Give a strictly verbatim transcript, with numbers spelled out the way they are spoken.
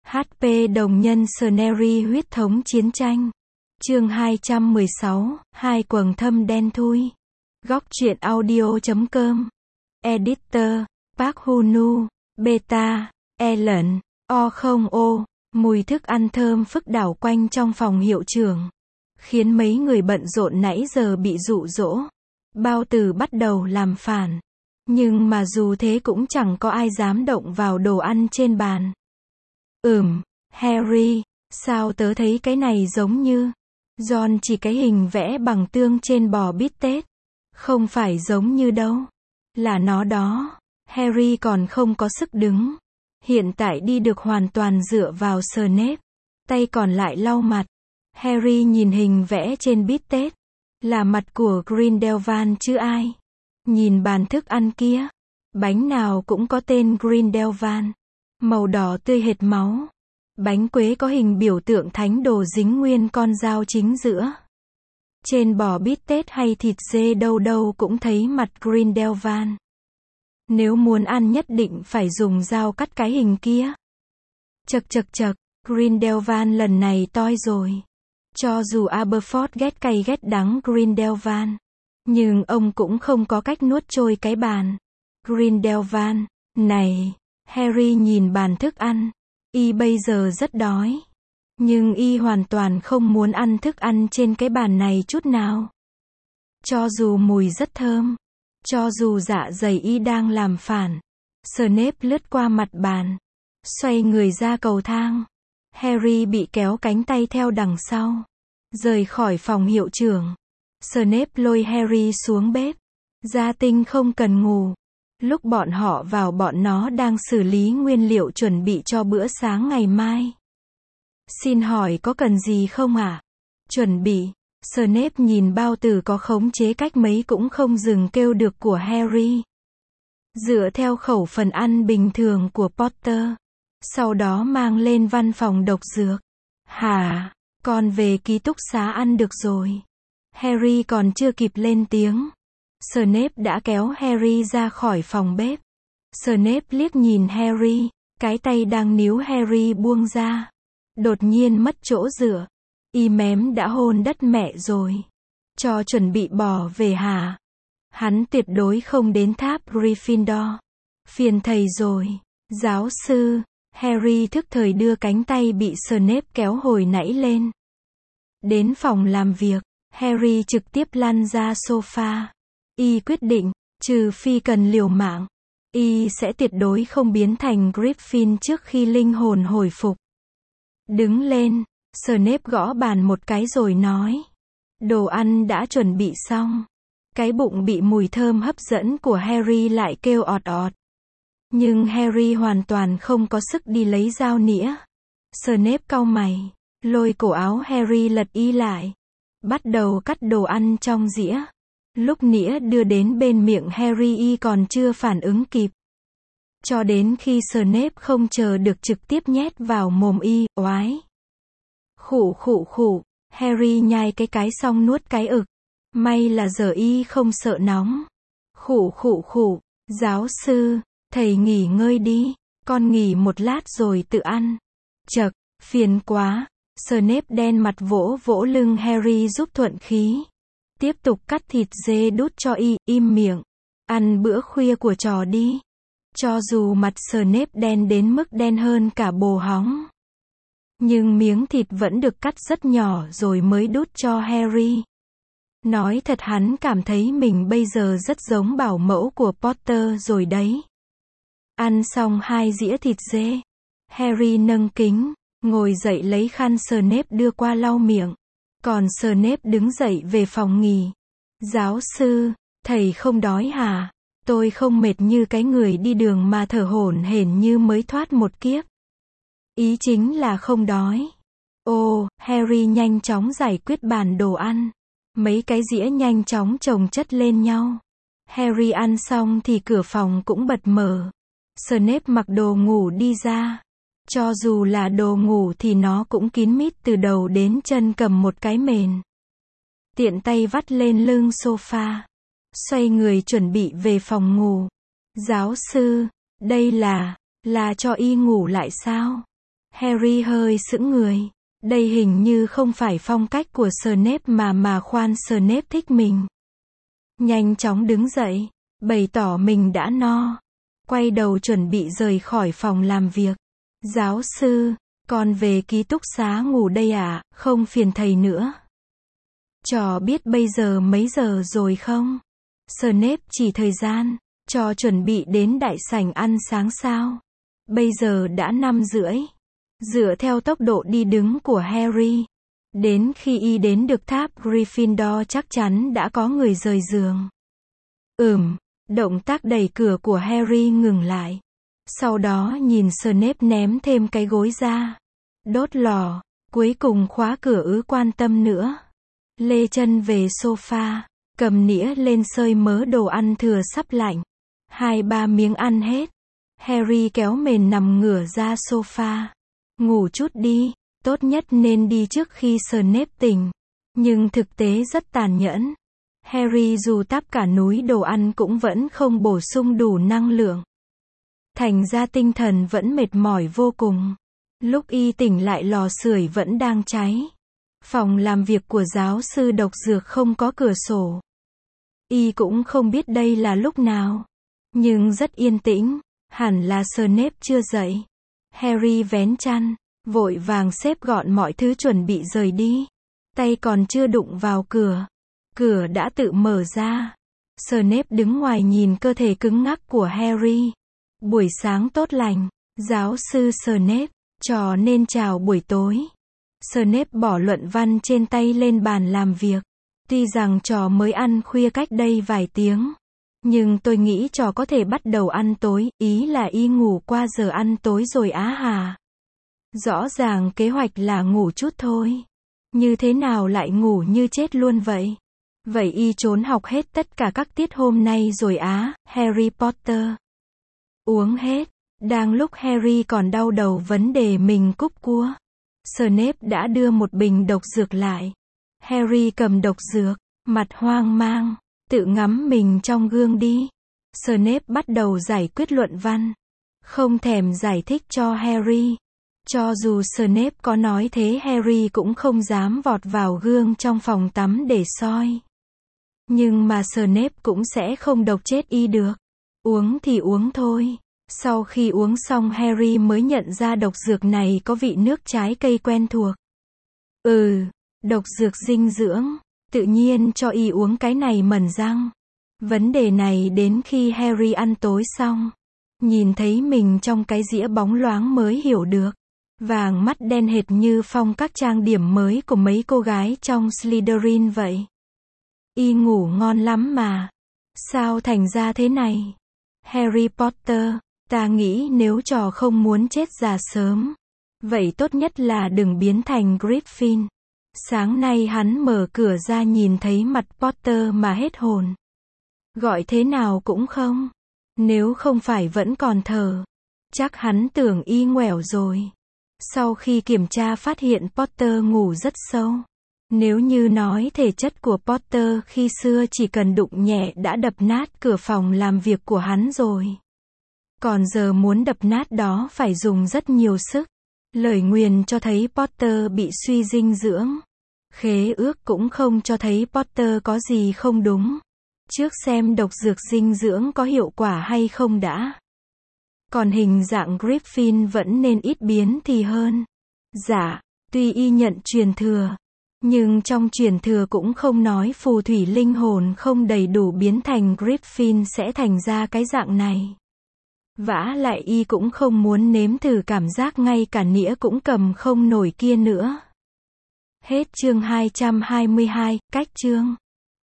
hát pê đồng nhân Scenery huyết thống chiến tranh. Chương hai trăm mười sáu, hai quầng thâm đen thui. Góc truyện audio chấm com. Editor, Park Hunu, Beta, Ellen, O không O. Mùi thức ăn thơm phức đảo quanh trong phòng hiệu trưởng, khiến mấy người bận rộn nãy giờ bị dụ dỗ. Bao Tử bắt đầu làm phản. Nhưng mà dù thế cũng chẳng có ai dám động vào đồ ăn trên bàn. Ừm, Harry, sao tớ thấy cái này giống như... John chỉ cái hình vẽ bằng tương trên bò bít tết. Không phải giống như đâu. Là nó đó. Harry còn không có sức đứng. Hiện tại đi được hoàn toàn dựa vào Snape. Tay còn lại lau mặt. Harry nhìn hình vẽ trên bít tết. Là mặt của Grindelwald chứ ai. Nhìn bàn thức ăn kia. Bánh nào cũng có tên Grindelwald. Màu đỏ tươi hệt máu. Bánh quế có hình biểu tượng thánh đồ dính nguyên con dao chính giữa. Trên bò bít tết hay thịt dê đâu đâu cũng thấy mặt Grindelwald. Nếu muốn ăn nhất định phải dùng dao cắt cái hình kia. Chật chật chật, Grindelwald lần này toi rồi. Cho dù Aberforth ghét cay ghét đắng Grindelwald, nhưng ông cũng không có cách nuốt trôi cái bàn. Grindelwald, này, Harry nhìn bàn thức ăn. Y bây giờ rất đói. Nhưng y hoàn toàn không muốn ăn thức ăn trên cái bàn này chút nào. Cho dù mùi rất thơm. Cho dù dạ dày y đang làm phản. Snape lướt qua mặt bàn. Xoay người ra cầu thang. Harry bị kéo cánh tay theo đằng sau. Rời khỏi phòng hiệu trưởng. Snape lôi Harry xuống bếp. Gia Tinh không cần ngủ. Lúc bọn họ vào bọn nó đang xử lý nguyên liệu chuẩn bị cho bữa sáng ngày mai. Xin hỏi có cần gì không ạ? À? Chuẩn bị. Snape nhìn Bao Tử có khống chế cách mấy cũng không dừng kêu được của Harry. Dựa theo khẩu phần ăn bình thường của Potter. Sau đó mang lên văn phòng độc dược. Hả? Con về ký túc xá ăn được rồi. Harry còn chưa kịp lên tiếng. Snape đã kéo Harry ra khỏi phòng bếp. Snape liếc nhìn Harry, cái tay đang níu Harry buông ra. Đột nhiên mất chỗ dựa. Y mém đã hôn đất mẹ rồi. Cho chuẩn bị bỏ về hả? Hắn tuyệt đối không đến tháp Gryffindor. Phiền thầy rồi. Giáo sư. Harry thức thời đưa cánh tay bị Snape kéo hồi nãy lên. Đến phòng làm việc, Harry trực tiếp lăn ra sofa. Y quyết định, trừ phi cần liều mạng, Y sẽ tuyệt đối không biến thành Griffin trước khi linh hồn hồi phục. Đứng lên, Snape gõ bàn một cái rồi nói. Đồ ăn đã chuẩn bị xong. Cái bụng bị mùi thơm hấp dẫn của Harry lại kêu ọt ọt. Nhưng Harry hoàn toàn không có sức đi lấy dao nĩa. Snape cau mày, lôi cổ áo Harry lật y lại. Bắt đầu cắt đồ ăn trong dĩa. Lúc nĩa đưa đến bên miệng Harry y còn chưa phản ứng kịp. Cho đến khi Snape không chờ được trực tiếp nhét vào mồm y, oái. Khụ khụ khụ, Harry nhai cái cái xong nuốt cái ực. May là giờ y không sợ nóng. Khụ khụ khụ, giáo sư, thầy nghỉ ngơi đi, con nghỉ một lát rồi tự ăn. Chậc, phiền quá. Snape đen mặt vỗ vỗ lưng Harry giúp thuận khí. Tiếp tục cắt thịt dê đút cho y, im miệng. Ăn bữa khuya của trò đi. Cho dù mặt Snape đen đến mức đen hơn cả bồ hóng. Nhưng miếng thịt vẫn được cắt rất nhỏ rồi mới đút cho Harry. Nói thật hắn cảm thấy mình bây giờ rất giống bảo mẫu của Potter rồi đấy. Ăn xong hai dĩa thịt dê. Harry nâng kính, ngồi dậy lấy khăn Snape đưa qua lau miệng. Còn Snape đứng dậy về phòng nghỉ. Giáo sư, thầy không đói hả? Tôi không mệt như cái người đi đường mà thở hổn hển như mới thoát một kiếp. Ý chính là không đói. Ồ, Harry nhanh chóng giải quyết bàn đồ ăn. Mấy cái dĩa nhanh chóng chồng chất lên nhau. Harry ăn xong thì cửa phòng cũng bật mở. Snape mặc đồ ngủ đi ra. Cho dù là đồ ngủ thì nó cũng kín mít từ đầu đến chân, cầm một cái mền. Tiện tay vắt lên lưng sofa. Xoay người chuẩn bị về phòng ngủ. Giáo sư, đây là, là cho y ngủ lại sao? Harry hơi sững người. Đây hình như không phải phong cách của Snape mà mà khoan Snape thích mình. Nhanh chóng đứng dậy, bày tỏ mình đã no. Quay đầu chuẩn bị rời khỏi phòng làm việc. Giáo sư, con về ký túc xá ngủ đây à, không phiền thầy nữa. Trò biết bây giờ mấy giờ rồi không? Snape chỉ thời gian, trò chuẩn bị đến đại sảnh ăn sáng sao? Bây giờ đã năm rưỡi. Dựa theo tốc độ đi đứng của Harry, đến khi y đến được tháp Gryffindor chắc chắn đã có người rời giường. Ừm, động tác đẩy cửa của Harry ngừng lại. Sau đó nhìn Snape ném thêm cái gối ra. Đốt lò, cuối cùng khóa cửa ứ quan tâm nữa. Lê chân về sofa, cầm nĩa lên xơi mớ đồ ăn thừa sắp lạnh. Hai ba miếng ăn hết. Harry kéo mền nằm ngửa ra sofa. Ngủ chút đi, tốt nhất nên đi trước khi Snape tỉnh. Nhưng thực tế rất tàn nhẫn. Harry dù tắp cả núi đồ ăn cũng vẫn không bổ sung đủ năng lượng. Thành ra tinh thần vẫn mệt mỏi vô cùng. Lúc y tỉnh lại lò sưởi vẫn đang cháy. Phòng làm việc của giáo sư độc dược không có cửa sổ. Y cũng không biết đây là lúc nào. Nhưng rất yên tĩnh, hẳn là Snape chưa dậy. Harry vén chăn, vội vàng xếp gọn mọi thứ chuẩn bị rời đi. Tay còn chưa đụng vào cửa. Cửa đã tự mở ra. Snape đứng ngoài nhìn cơ thể cứng ngắc của Harry. Buổi sáng tốt lành, giáo sư Snape, trò nên chào buổi tối. Snape bỏ luận văn trên tay lên bàn làm việc. Tuy rằng trò mới ăn khuya cách đây vài tiếng. Nhưng tôi nghĩ trò có thể bắt đầu ăn tối, ý là y ngủ qua giờ ăn tối rồi á hà. Rõ ràng kế hoạch là ngủ chút thôi. Như thế nào lại ngủ như chết luôn vậy? Vậy y trốn học hết tất cả các tiết hôm nay rồi á, Harry Potter. Uống hết. Đang lúc Harry còn đau đầu vấn đề mình cúp cua, Snape đã đưa một bình độc dược lại. Harry cầm độc dược, mặt hoang mang, tự ngắm mình trong gương đi. Snape bắt đầu giải quyết luận văn. Không thèm giải thích cho Harry. Cho dù Snape có nói thế Harry cũng không dám vọt vào gương trong phòng tắm để soi. Nhưng mà Snape cũng sẽ không độc chết y được. Uống thì uống thôi. Sau khi uống xong Harry mới nhận ra độc dược này có vị nước trái cây quen thuộc. Ừ, độc dược dinh dưỡng. Tự nhiên cho y uống cái này mẩn răng. Vấn đề này đến khi Harry ăn tối xong. Nhìn thấy mình trong cái dĩa bóng loáng mới hiểu được. Vàng mắt đen hệt như phong các trang điểm mới của mấy cô gái trong Slytherin vậy. Y ngủ ngon lắm mà. Sao thành ra thế này? Harry Potter, ta nghĩ nếu trò không muốn chết già sớm, vậy tốt nhất là đừng biến thành Gryffindor. Sáng nay hắn mở cửa ra nhìn thấy mặt Potter mà hết hồn. Gọi thế nào cũng không. Nếu không phải vẫn còn thở. Chắc hắn tưởng y ngoẻo rồi. Sau khi kiểm tra phát hiện Potter ngủ rất sâu. Nếu như nói thể chất của Potter khi xưa chỉ cần đụng nhẹ đã đập nát cửa phòng làm việc của hắn rồi. Còn giờ muốn đập nát đó phải dùng rất nhiều sức. Lời nguyền cho thấy Potter bị suy dinh dưỡng. Khế ước cũng không cho thấy Potter có gì không đúng. Trước xem độc dược dinh dưỡng có hiệu quả hay không đã. Còn hình dạng Gryffindor vẫn nên ít biến thì hơn. Dạ, tuy y nhận truyền thừa. Nhưng trong truyền thừa cũng không nói phù thủy linh hồn không đầy đủ biến thành Gryffindor sẽ thành ra cái dạng này. Vả lại y cũng không muốn nếm thử cảm giác ngay cả nĩa cũng cầm không nổi kia nữa. Hết chương hai trăm hai mươi hai, cách chương.